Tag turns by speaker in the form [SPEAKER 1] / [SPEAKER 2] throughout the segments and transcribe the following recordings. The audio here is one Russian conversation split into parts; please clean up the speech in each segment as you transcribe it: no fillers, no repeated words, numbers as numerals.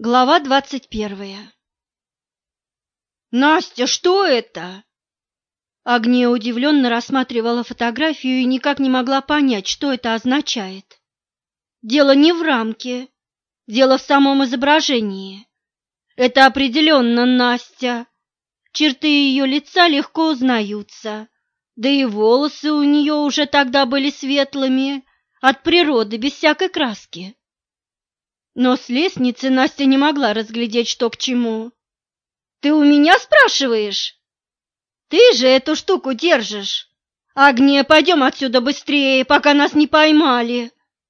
[SPEAKER 1] Глава 21. «Настя, что это?» Агния удивленно рассматривала фотографию и никак не могла понять, что это означает. Дело не в рамке, дело в самом изображении. Это определенно Настя. Черты ее лица легко узнаются, да и волосы у нее уже тогда были светлыми, от природы, без всякой краски. Но с лестницы Настя не могла разглядеть, что к чему. «Ты у меня спрашиваешь? Ты же эту штуку держишь. Агния, пойдем отсюда быстрее, пока нас не поймали».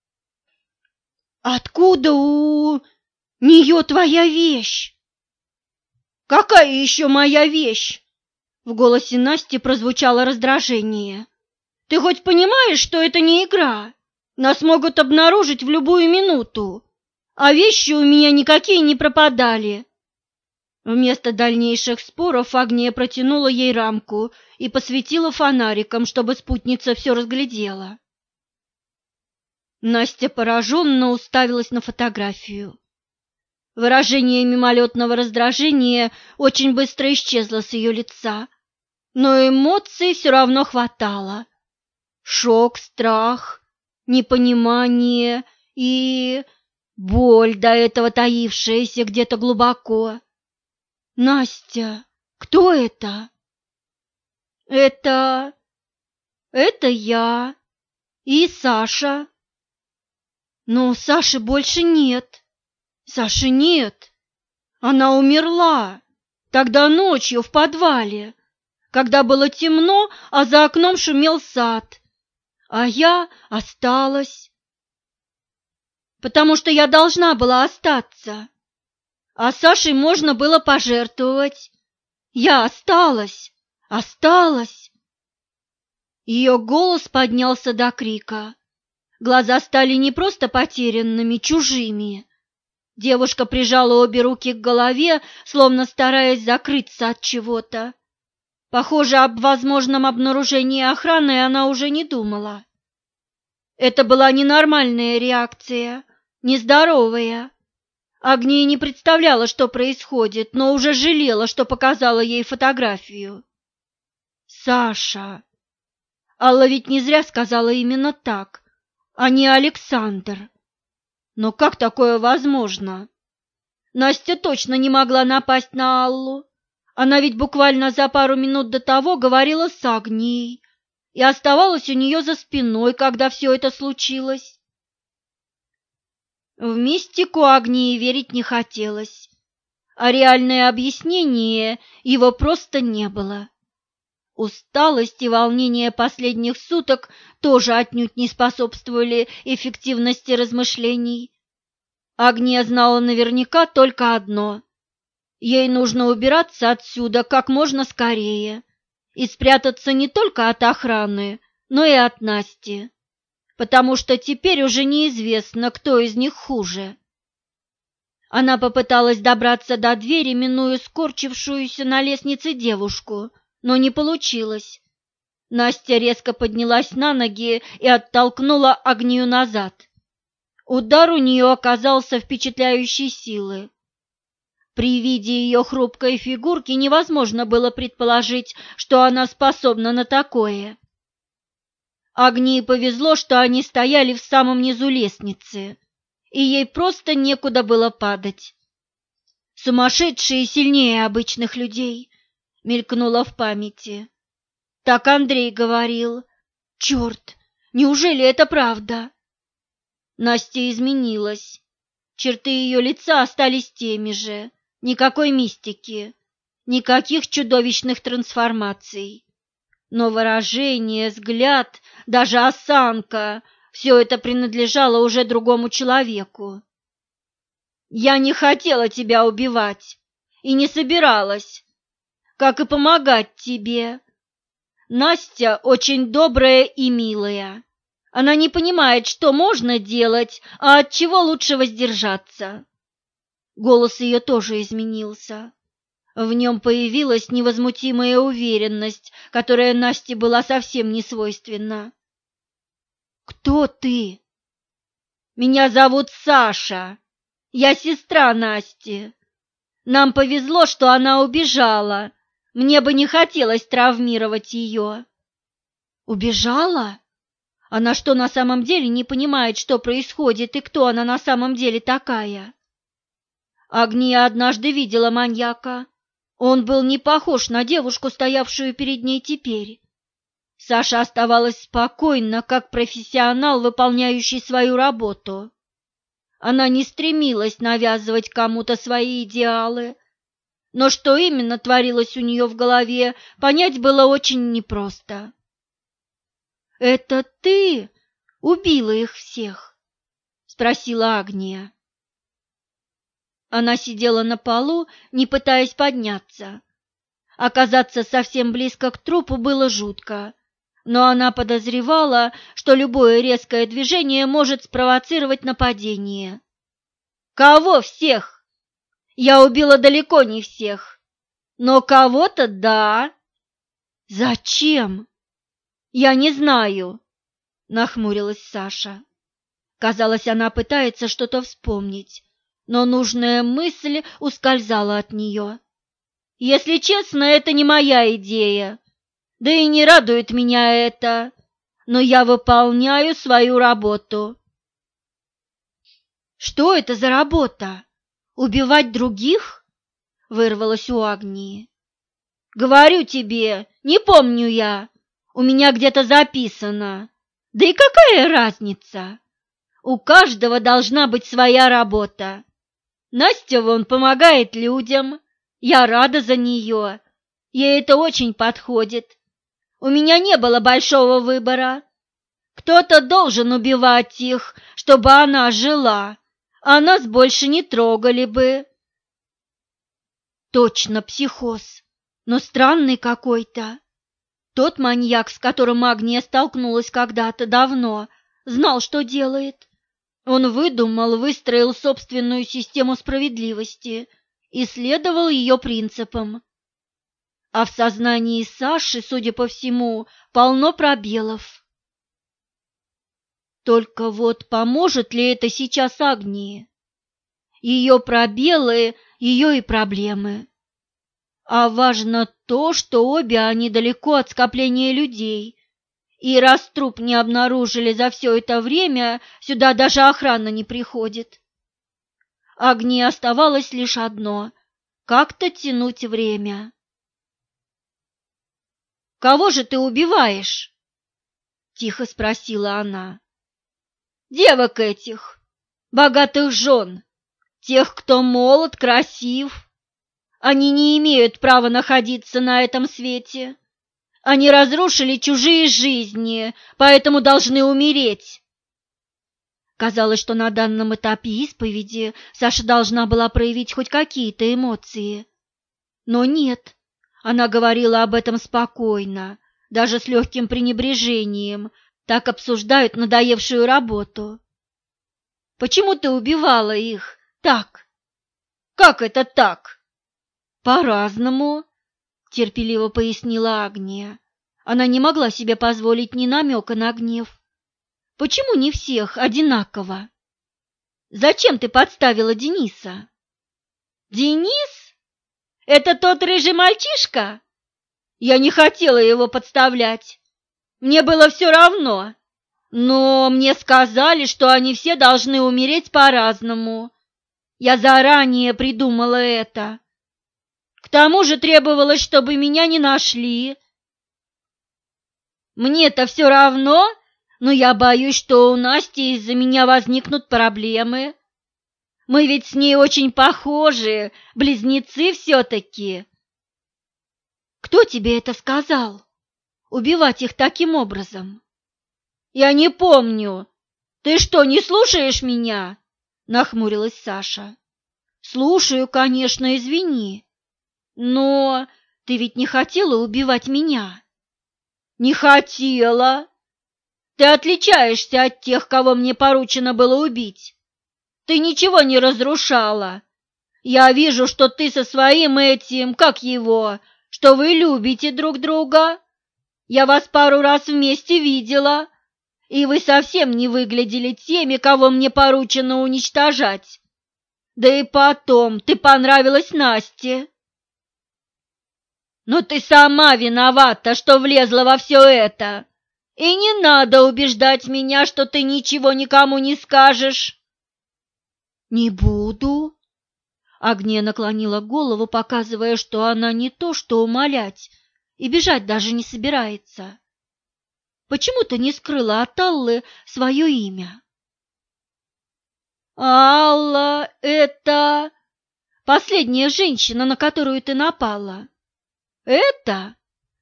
[SPEAKER 1] «Откуда у нее твоя вещь?» «Какая еще моя вещь?» В голосе Насти прозвучало раздражение. «Ты хоть понимаешь, что это не игра? Нас могут обнаружить в любую минуту. А вещи у меня никакие не пропадали». Вместо дальнейших споров Агния протянула ей рамку и посветила фонариком, чтобы спутница все разглядела. Настя пораженно уставилась на фотографию. Выражение мимолетного раздражения очень быстро исчезло с ее лица, но эмоций все равно хватало. Шок, страх, непонимание и боль, до этого таившаяся где-то глубоко. «Настя, кто это?» «Это я и Саша». «Но Саши больше нет. Саши нет. Она умерла. Тогда ночью в подвале, когда было темно, а за окном шумел сад. А я осталась, потому что я должна была остаться. А Сашей можно было пожертвовать. Я осталась. Ее голос поднялся до крика. Глаза стали не просто потерянными, чужими. Девушка прижала обе руки к голове, словно стараясь закрыться от чего-то. Похоже, об возможном обнаружении охраны она уже не думала. Это была ненормальная реакция, нездоровая. Агния не представляла, что происходит, но уже жалела, что показала ей фотографию. «Саша!» Алла ведь не зря сказала именно так, а не Александр. Но как такое возможно? Настя точно не могла напасть на Аллу. Она ведь буквально за пару минут до того говорила с Агнией и оставалась у нее за спиной, когда все это случилось. В мистику Агнии верить не хотелось, а реальное объяснение его просто не было. Усталость и волнение последних суток тоже отнюдь не способствовали эффективности размышлений. Агния знала наверняка только одно: ей нужно убираться отсюда как можно скорее и спрятаться не только от охраны, но и от Насти, потому что теперь уже неизвестно, кто из них хуже. Она попыталась добраться до двери, минуя скорчившуюся на лестнице девушку, но не получилось. Настя резко поднялась на ноги и оттолкнула Агнию назад. Удар у нее оказался впечатляющей силы. При виде ее хрупкой фигурки невозможно было предположить, что она способна на такое. Агнии повезло, что они стояли в самом низу лестницы, и ей просто некуда было падать. «Сумасшедшие сильнее обычных людей», — мелькнуло в памяти. Так Андрей говорил. «Черт, неужели это правда?» Настя изменилась. Черты ее лица остались теми же. Никакой мистики, никаких чудовищных трансформаций. Но выражение, взгляд, даже осанка – все это принадлежало уже другому человеку. «Я не хотела тебя убивать и не собиралась, как и помогать тебе. Настя очень добрая и милая. Она не понимает, что можно делать, а от чего лучше воздержаться». Голос ее тоже изменился. В нем появилась невозмутимая уверенность, которая Насте была совсем не свойственна. «Кто ты?» «Меня зовут Саша. Я сестра Насти. Нам повезло, что она убежала. Мне бы не хотелось травмировать ее». «Убежала? Она что, на самом деле не понимает, что происходит и кто она на самом деле такая?» Агния однажды видела маньяка. Он был не похож на девушку, стоявшую перед ней теперь. Саша оставалась спокойна, как профессионал, выполняющий свою работу. Она не стремилась навязывать кому-то свои идеалы, но что именно творилось у нее в голове, понять было очень непросто. «Это ты убила их всех?» — спросила Агния. Она сидела на полу, не пытаясь подняться. Оказаться совсем близко к трупу было жутко, но она подозревала, что любое резкое движение может спровоцировать нападение. «Кого всех? Я убила далеко не всех, но кого-то да». «Зачем?» «Я не знаю», — нахмурилась Саша. Казалось, она пытается что-то вспомнить, но нужная мысль ускользала от нее. «Если честно, это не моя идея, да и не радует меня это, но я выполняю свою работу». «Что это за работа? Убивать других?» — вырвалось у Агнии. «Говорю тебе, не помню я, у меня где-то записано. Да и какая разница? У каждого должна быть своя работа. Настя вон помогает людям, я рада за нее, ей это очень подходит. У меня не было большого выбора. Кто-то должен убивать их, чтобы она жила, а нас больше не трогали бы». Точно психоз, но странный какой-то. Тот маньяк, с которым Агния столкнулась когда-то давно, знал, что делает. Он выстроил собственную систему справедливости и следовал ее принципам. А в сознании Саши, судя по всему, полно пробелов. Только вот поможет ли это сейчас Агнии? Ее пробелы, ее и проблемы. А важно то, что обе они далеко от скопления людей. И раз труп не обнаружили за все это время, сюда даже охрана не приходит. Агнии оставалось лишь одно — как-то тянуть время. «Кого же ты убиваешь?» — тихо спросила она. «Девок этих, богатых жен, тех, кто молод, красив. Они не имеют права находиться на этом свете. Они разрушили чужие жизни, поэтому должны умереть». Казалось, что на данном этапе исповеди Саша должна была проявить хоть какие-то эмоции. Но нет, она говорила об этом спокойно, даже с легким пренебрежением, так обсуждают надоевшую работу. «Почему ты убивала их так?» «Как это так?» «По-разному», — терпеливо пояснила Агния. Она не могла себе позволить ни намека на гнев. «Почему не всех одинаково?» «Зачем ты подставила Дениса?» «Денис? Это тот рыжий мальчишка?» «Я не хотела его подставлять. Мне было все равно. Но мне сказали, что они все должны умереть по-разному. Я заранее придумала это. К тому же требовалось, чтобы меня не нашли. Мне-то все равно, но я боюсь, что у Насти из-за меня возникнут проблемы. Мы ведь с ней очень похожи, близнецы все-таки». «Кто тебе это сказал? Убивать их таким образом?» «Я не помню. Ты что, не слушаешь меня?» — нахмурилась Саша. «Слушаю, конечно, извини. Но ты ведь не хотела убивать меня?» «Не хотела. Ты отличаешься от тех, кого мне поручено было убить. Ты ничего не разрушала. Я вижу, что ты со своим этим, как его, что вы любите друг друга. Я вас пару раз вместе видела, и вы совсем не выглядели теми, кого мне поручено уничтожать. Да и потом, ты понравилась Насте. Но ты сама виновата, что влезла во все это. И не надо убеждать меня, что ты ничего никому не скажешь. Не буду. Агния наклонила голову, показывая, что она не то что умолять, и бежать даже не собирается. Почему ты не скрыла от Аллы свое имя? Алла — это последняя женщина, на которую ты напала. Это?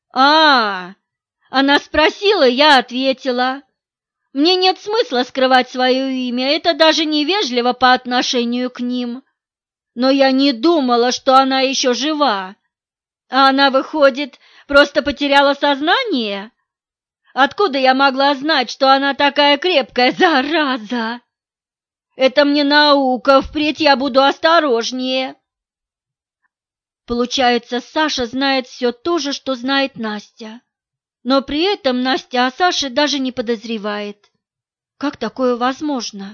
[SPEAKER 1] Она спросила, я ответила. Мне нет смысла скрывать свое имя, это даже невежливо по отношению к ним. Но я не думала, что она еще жива. А она, выходит, просто потеряла сознание? Откуда я могла знать, что она такая крепкая, зараза? Это мне наука, впредь я буду осторожнее. Получается, Саша знает все то же, что знает Настя. Но при этом Настя о Саше даже не подозревает. Как такое возможно?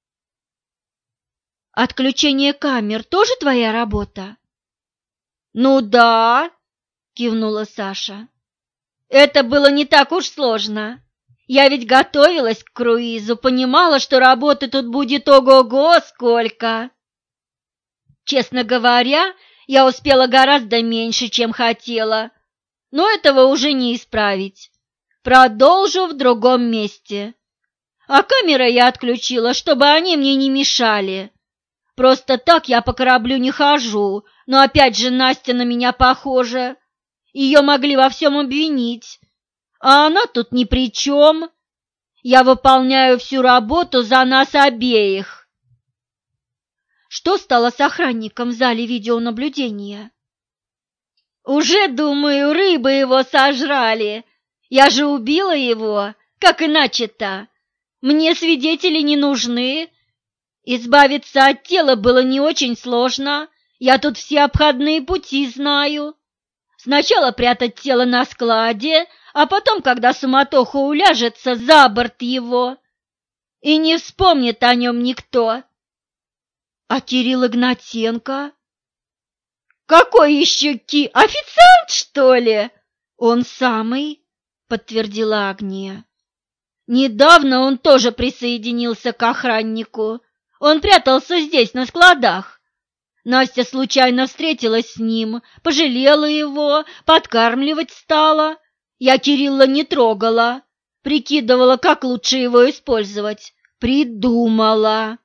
[SPEAKER 1] Отключение камер тоже твоя работа? Ну да, кивнула Саша. Это было не так уж сложно. Я ведь готовилась к круизу, понимала, что работы тут будет ого-го сколько. Честно говоря, я успела гораздо меньше, чем хотела, но этого уже не исправить. Продолжу в другом месте. А камеры я отключила, чтобы они мне не мешали. Просто так я по кораблю не хожу, но опять же Настя на меня похожа. Ее могли во всем обвинить, а она тут ни при чем. Я выполняю всю работу за нас обеих. Что стало с охранником в зале видеонаблюдения? Уже, думаю, рыбы его сожрали. Я же убила его, как иначе-то? Мне свидетели не нужны. Избавиться от тела было не очень сложно. Я тут все обходные пути знаю. Сначала прятать тело на складе, а потом, когда суматоха уляжется, за борт его. И не вспомнит о нем никто. А Кирилл Игнатенко? Какой еще официант, что ли? Он самый, подтвердила Агния. Недавно он тоже присоединился к охраннику. Он прятался здесь, на складах. Настя случайно встретилась с ним, пожалела его, подкармливать стала. Я Кирилла не трогала, прикидывала, как лучше его использовать. Придумала.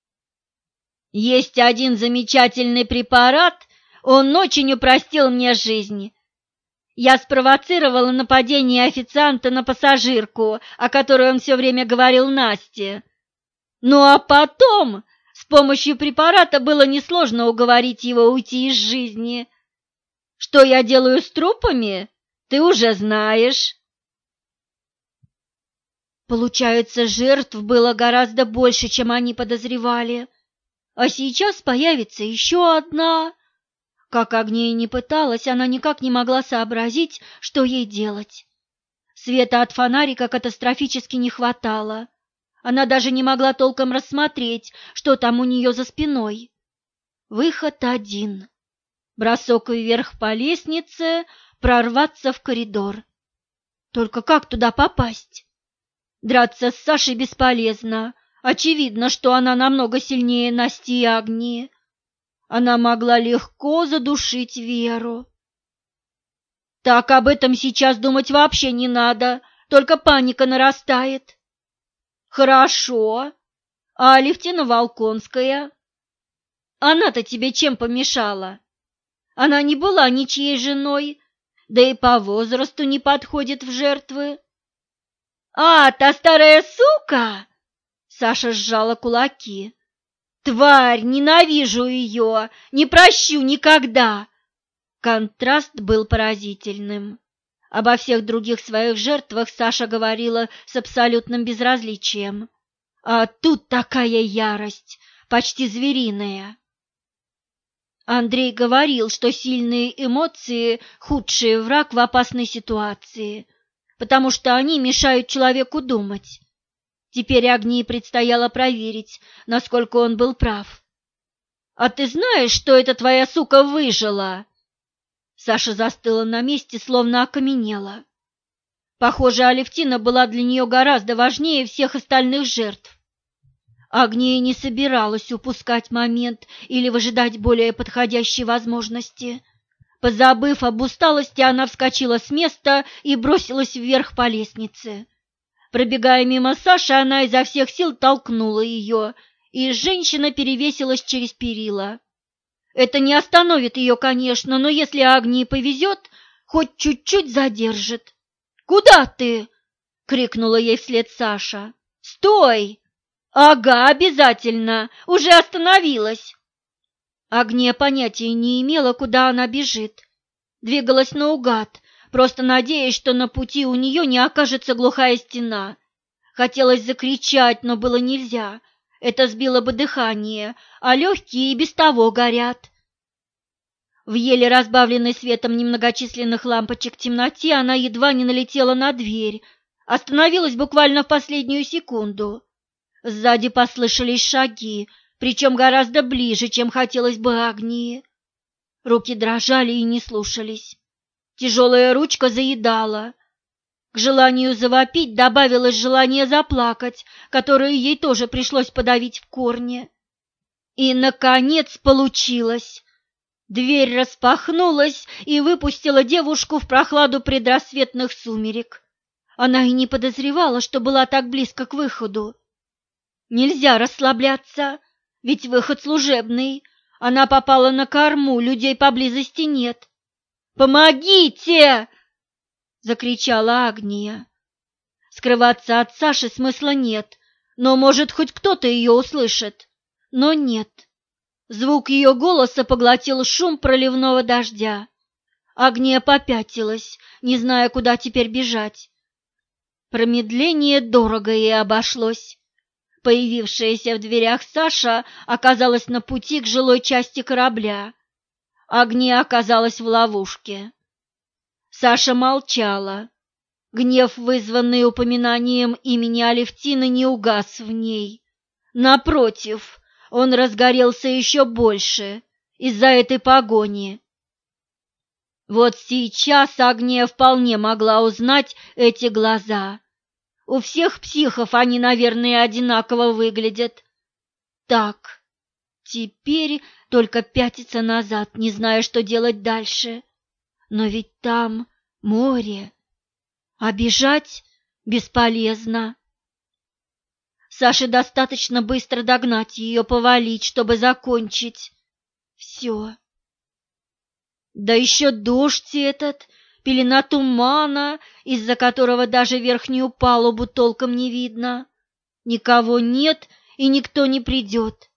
[SPEAKER 1] Есть один замечательный препарат, он очень упростил мне жизнь. Я спровоцировала нападение официанта на пассажирку, о которой он все время говорил Насте. Ну а потом с помощью препарата было несложно уговорить его уйти из жизни. Что я делаю с трупами, ты уже знаешь. Получается, жертв было гораздо больше, чем они подозревали. А сейчас появится еще одна. Как Агния не пыталась, она никак не могла сообразить, что ей делать. Света от фонарика катастрофически не хватало. Она даже не могла толком рассмотреть, что там у нее за спиной. Выход один. Бросок вверх по лестнице, прорваться в коридор. Только как туда попасть? Драться с Сашей бесполезно. Очевидно, что она намного сильнее Насти и Агнии. Она могла легко задушить Веру. Так об этом сейчас думать вообще не надо, только паника нарастает. Хорошо. А Алевтина Волконская? Она-то тебе чем помешала? Она не была ничьей женой, да и по возрасту не подходит в жертвы. А, та старая сука! Саша сжала кулаки. Тварь, ненавижу ее, не прощу никогда. Контраст был поразительным. Обо всех других своих жертвах Саша говорила с абсолютным безразличием. А тут такая ярость, почти звериная. Андрей говорил, что сильные эмоции – худший враг в опасной ситуации, потому что они мешают человеку думать. Теперь Агнии предстояло проверить, насколько он был прав. «А ты знаешь, что эта твоя сука выжила?» Саша застыла на месте, словно окаменела. Похоже, Алевтина была для нее гораздо важнее всех остальных жертв. Агния не собиралась упускать момент или выжидать более подходящей возможности. Позабыв об усталости, она вскочила с места и бросилась вверх по лестнице. Пробегая мимо Саши, она изо всех сил толкнула ее, и женщина перевесилась через перила. Это не остановит ее, конечно, но если Агнии повезет, хоть чуть-чуть задержит. «Куда ты?» — крикнула ей вслед Саша. «Стой!» «Ага, обязательно! Уже остановилась!» Агния понятия не имела, куда она бежит. Двигалась наугад, просто надеясь, что на пути у нее не окажется глухая стена. Хотелось закричать, но было нельзя. Это сбило бы дыхание, а легкие и без того горят. В еле разбавленной светом немногочисленных лампочек в темноте она едва не налетела на дверь, остановилась буквально в последнюю секунду. Сзади послышались шаги, причем гораздо ближе, чем хотелось бы Агнии. Руки дрожали и не слушались. Тяжелая ручка заедала. К желанию завопить добавилось желание заплакать, которое ей тоже пришлось подавить в корне. И, наконец, получилось. Дверь распахнулась и выпустила девушку в прохладу предрассветных сумерек. Она и не подозревала, что была так близко к выходу. Нельзя расслабляться, ведь выход служебный. Она попала на корму, людей поблизости нет. «Помогите!» — закричала Агния. Скрываться от Саши смысла нет, но, может, хоть кто-то ее услышит. Но нет. Звук ее голоса поглотил шум проливного дождя. Агния попятилась, не зная, куда теперь бежать. Промедление дорого ей обошлось. Появившаяся в дверях Саша оказалась на пути к жилой части корабля. Агния оказалась в ловушке. Саша молчала. Гнев, вызванный упоминанием имени Алевтины, не угас в ней. Напротив, он разгорелся еще больше из-за этой погони. Вот сейчас Агния вполне могла узнать эти глаза. У всех психов они, наверное, одинаково выглядят. Так, теперь только пятиться назад, не зная, что делать дальше. Но ведь там море, а бежать бесполезно. Саше достаточно быстро догнать ее, повалить, чтобы закончить. Все. Да еще дождь этот, пелена тумана, из-за которого даже верхнюю палубу толком не видно. Никого нет и никто не придет.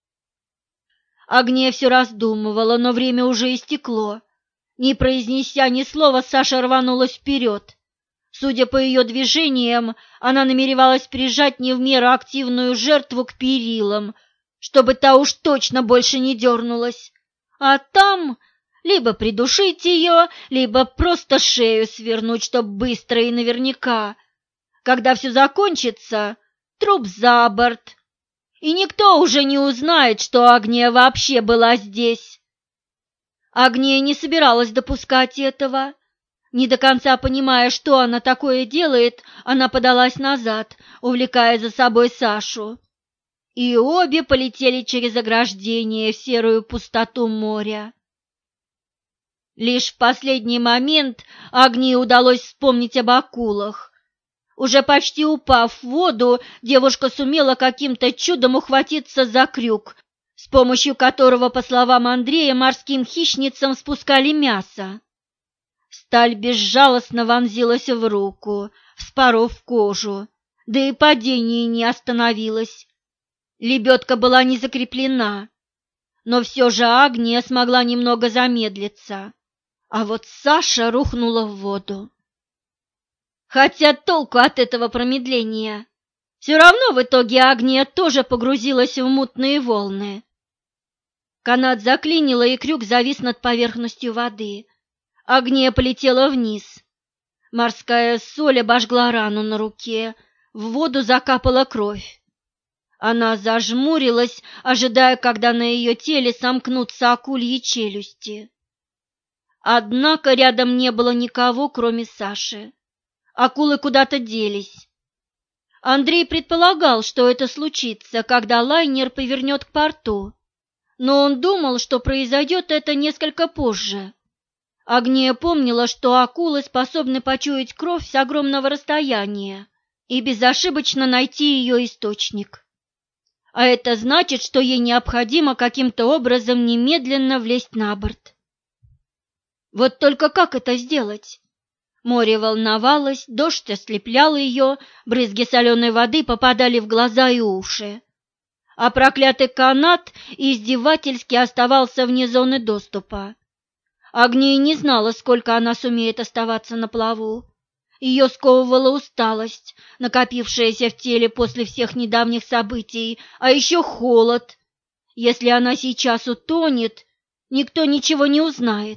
[SPEAKER 1] Агния все раздумывала, но время уже истекло. Не произнеся ни слова, Саша рванулась вперед. Судя по ее движениям, она намеревалась прижать не в меру активную жертву к перилам, чтобы та уж точно больше не дернулась. А там либо придушить ее, либо просто шею свернуть, чтоб быстро и наверняка. Когда все закончится, труп за борт. И никто уже не узнает, что Агния вообще была здесь. Агния не собиралась допускать этого. Не до конца понимая, что она такое делает, она подалась назад, увлекая за собой Сашу. И обе полетели через ограждение в серую пустоту моря. Лишь в последний момент Агнии удалось вспомнить об акулах. Уже почти упав в воду, девушка сумела каким-то чудом ухватиться за крюк, с помощью которого, по словам Андрея, морским хищницам спускали мясо. Сталь безжалостно вонзилась в руку, вспоров кожу, да и падение не остановилось. Лебедка была не закреплена, но все же Агния смогла немного замедлиться, а вот Саша рухнула в воду. Хотя толку от этого промедления? Все равно в итоге Агния тоже погрузилась в мутные волны. Канат заклинило, и крюк завис над поверхностью воды. Агния полетела вниз. Морская соль обожгла рану на руке, в воду закапала кровь. Она зажмурилась, ожидая, когда на ее теле сомкнутся акульи челюсти. Однако рядом не было никого, кроме Саши. Акулы куда-то делись. Андрей предполагал, что это случится, когда лайнер повернет к порту, но он думал, что произойдет это несколько позже. Агния помнила, что акулы способны почуять кровь с огромного расстояния и безошибочно найти ее источник. А это значит, что ей необходимо каким-то образом немедленно влезть на борт. Вот только как это сделать? Море волновалось, дождь ослеплял ее, брызги соленой воды попадали в глаза и уши. А проклятый канат издевательски оставался вне зоны доступа. Агния не знала, сколько она сумеет оставаться на плаву. Ее сковывала усталость, накопившаяся в теле после всех недавних событий, а еще холод. Если она сейчас утонет, никто ничего не узнает.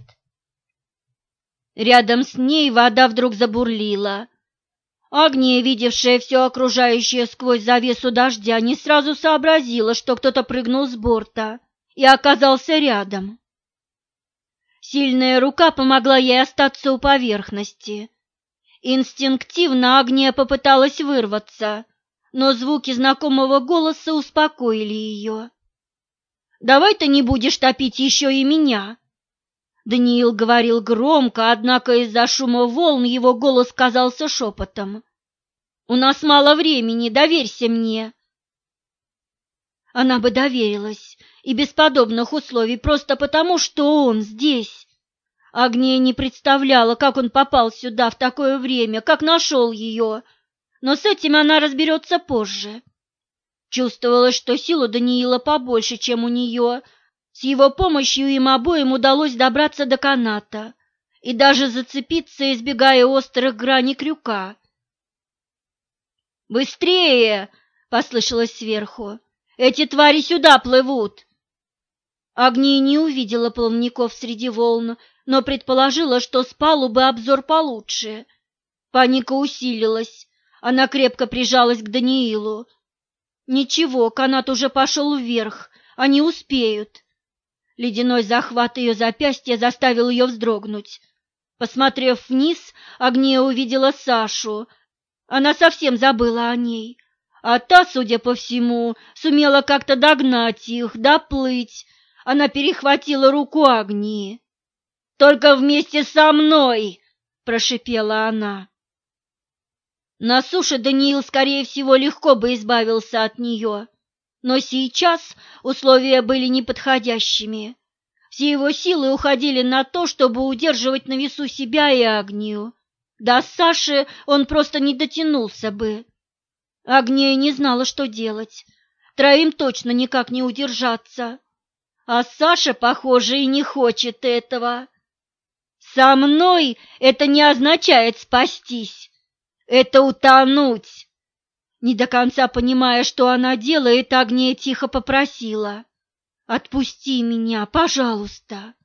[SPEAKER 1] Рядом с ней вода вдруг забурлила. Агния, видевшая все окружающее сквозь завесу дождя, не сразу сообразила, что кто-то прыгнул с борта и оказался рядом. Сильная рука помогла ей остаться у поверхности. Инстинктивно Агния попыталась вырваться, но звуки знакомого голоса успокоили ее. «Давай ты не будешь топить еще и меня!» Даниил говорил громко, однако из-за шума волн его голос казался шепотом. «У нас мало времени, доверься мне!» Она бы доверилась, и без подобных условий, просто потому, что он здесь. Агния не представляла, как он попал сюда в такое время, как нашел ее, но с этим она разберется позже. Чувствовалось, что сил у Даниила побольше, чем у нее. С его помощью им обоим удалось добраться до каната и даже зацепиться, избегая острых граней крюка. «Быстрее!» — послышалось сверху. «Эти твари сюда плывут!» Агния не увидела плавников среди волн, но предположила, что с палубы обзор получше. Паника усилилась. Она крепко прижалась к Даниилу. Ничего, канат уже пошел вверх, они успеют. Ледяной захват ее запястья заставил ее вздрогнуть. Посмотрев вниз, Агния увидела Сашу. Она совсем забыла о ней. А та, судя по всему, сумела как-то догнать их, доплыть. Она перехватила руку Агнии. «Только вместе со мной!» – прошипела она. На суше Даниил, скорее всего, легко бы избавился от нее, но сейчас условия были неподходящими. Все его силы уходили на то, чтобы удерживать на весу себя и Агнию. До Саши он просто не дотянулся бы. Агния не знала, что делать. Троим точно никак не удержаться. А Саша, похоже, и не хочет этого. «Со мной это не означает спастись, это утонуть!» Не до конца понимая, что она делает, Агния тихо попросила: «Отпусти меня, пожалуйста!»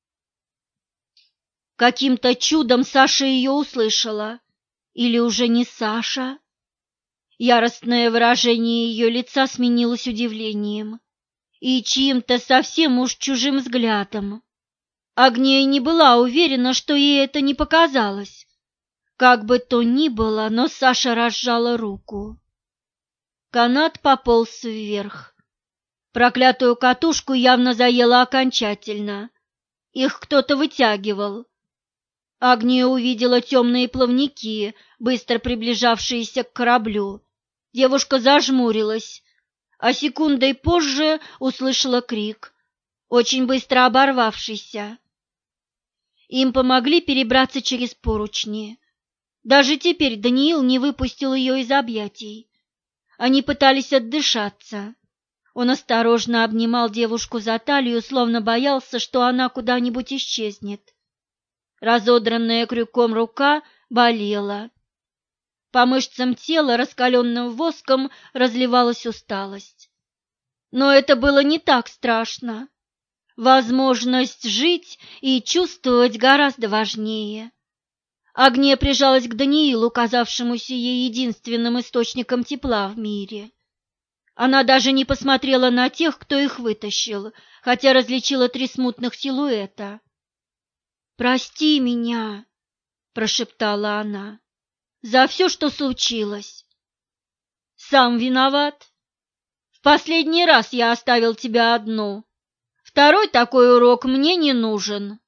[SPEAKER 1] Каким-то чудом Саша ее услышала. Или уже не Саша? Яростное выражение ее лица сменилось удивлением и чьим-то совсем уж чужим взглядом. Агния не была уверена, что ей это не показалось. Как бы то ни было, но Саша разжала руку. Канат пополз вверх. Проклятую катушку явно заело окончательно. Их кто-то вытягивал. Агния увидела темные плавники, быстро приближавшиеся к кораблю. Девушка зажмурилась, а секундой позже услышала крик, очень быстро оборвавшийся. Им помогли перебраться через поручни. Даже теперь Даниил не выпустил ее из объятий. Они пытались отдышаться. Он осторожно обнимал девушку за талию, словно боялся, что она куда-нибудь исчезнет. Разодранная крюком рука болела. По мышцам тела, раскаленным воском, разливалась усталость. Но это было не так страшно. Возможность жить и чувствовать гораздо важнее. Агния прижалась к Даниилу, казавшемуся ей единственным источником тепла в мире. Она даже не посмотрела на тех, кто их вытащил, хотя различила 3 смутных силуэта. «Прости меня», — прошептала она, — «за все, что случилось». «Сам виноват. В последний раз я оставил тебя одну. Второй такой урок мне не нужен».